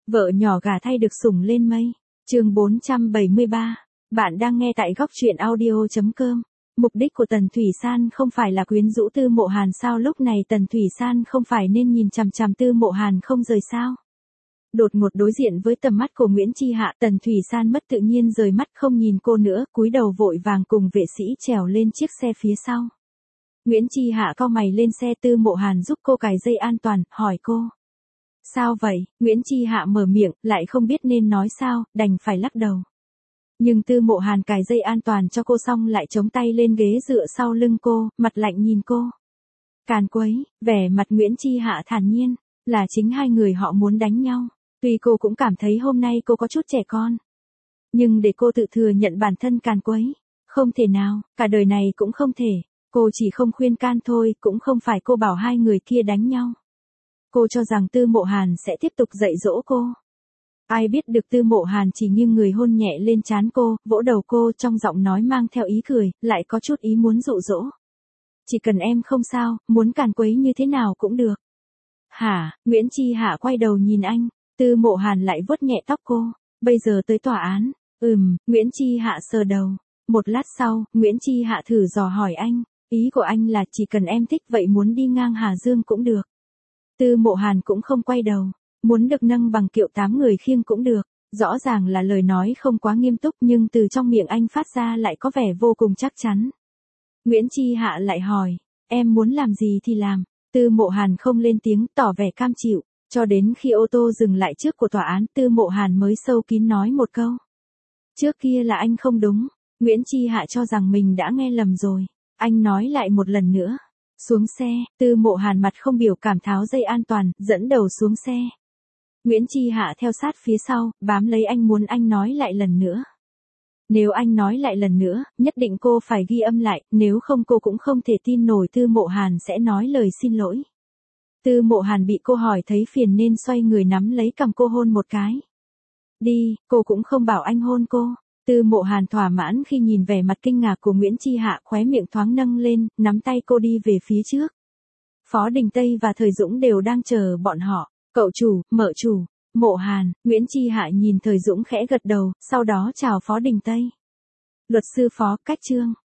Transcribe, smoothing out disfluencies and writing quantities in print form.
Vợ nhỏ gả thay được sủng lên mây. Chương 473. Bạn đang nghe tại góc truyện audio.com. Mục đích của Tần Thủy San không phải là quyến rũ Tư Mộ Hàn sao? Lúc này Tần Thủy San không phải nên nhìn chằm chằm Tư Mộ Hàn không rời sao? Đột ngột đối diện với tầm mắt của Nguyễn Chi Hạ, Tần Thủy San mất tự nhiên rời mắt không nhìn cô nữa, cúi đầu vội vàng cùng vệ sĩ trèo lên chiếc xe phía sau. Nguyễn Chi Hạ cau mày lên xe. Tư Mộ Hàn giúp cô cài dây an toàn, hỏi cô. Sao vậy? Nguyễn Chi Hạ mở miệng, lại không biết nên nói sao, đành phải lắc đầu. Nhưng Tư Mộ Hàn cài dây an toàn cho cô xong lại chống tay lên ghế dựa sau lưng cô, mặt lạnh nhìn cô. Càn quấy, vẻ mặt Nguyễn Chi Hạ thản nhiên, là chính hai người họ muốn đánh nhau. Tuy cô cũng cảm thấy hôm nay cô có chút trẻ con. Nhưng để cô tự thừa nhận bản thân càn quấy, không thể nào, cả đời này cũng không thể. Cô chỉ không khuyên can thôi, cũng không phải cô bảo hai người kia đánh nhau. Cô cho rằng Tư Mộ Hàn sẽ tiếp tục dạy dỗ cô. Ai biết được Tư Mộ Hàn chỉ nghiêng người hôn nhẹ lên trán cô, vỗ đầu cô, trong giọng nói mang theo ý cười, lại có chút ý muốn dụ dỗ. Chỉ cần em không sao, muốn càn quấy như thế nào cũng được. Hả? Nguyễn Chi Hạ quay đầu nhìn anh. Tư Mộ Hàn lại vuốt nhẹ tóc cô. Bây giờ tới tòa án. Nguyễn Chi Hạ sờ đầu. Một lát sau, Nguyễn Chi Hạ thử dò hỏi anh. Ý của anh là chỉ cần em thích vậy muốn đi ngang Hà Dương cũng được. Tư Mộ Hàn cũng không quay đầu. Muốn được nâng bằng kiệu 8 người khiêng cũng được. Rõ ràng là lời nói không quá nghiêm túc nhưng từ trong miệng anh phát ra lại có vẻ vô cùng chắc chắn. Nguyễn Chi Hạ lại hỏi. Em muốn làm gì thì làm. Tư Mộ Hàn không lên tiếng, tỏ vẻ cam chịu. Cho đến khi ô tô dừng lại trước của tòa án, Tư Mộ Hàn mới sâu kín nói một câu. Trước kia là anh không đúng. Nguyễn Chi Hạ cho rằng mình đã nghe lầm rồi. Anh nói lại một lần nữa. Xuống xe. Tư Mộ Hàn mặt không biểu cảm tháo dây an toàn, dẫn đầu xuống xe. Nguyễn Chi Hạ theo sát phía sau, bám lấy anh muốn anh nói lại lần nữa. Nếu anh nói lại lần nữa, nhất định cô phải ghi âm lại, nếu không cô cũng không thể tin nổi Tư Mộ Hàn sẽ nói lời xin lỗi. Tư Mộ Hàn bị cô hỏi thấy phiền nên xoay người nắm lấy cằm cô hôn một cái. Đi, cô cũng không bảo anh hôn cô. Tư Mộ Hàn thỏa mãn khi nhìn vẻ mặt kinh ngạc của Nguyễn Chi Hạ, khóe miệng thoáng nâng lên, nắm tay cô đi về phía trước. Phó Đình Tây và Thời Dũng đều đang chờ bọn họ. Cậu chủ, mợ chủ, Mộ Hàn. Nguyễn Chi Hạ nhìn Thời Dũng khẽ gật đầu, sau đó chào Phó Đình Tây. Luật sư Phó, cách chương.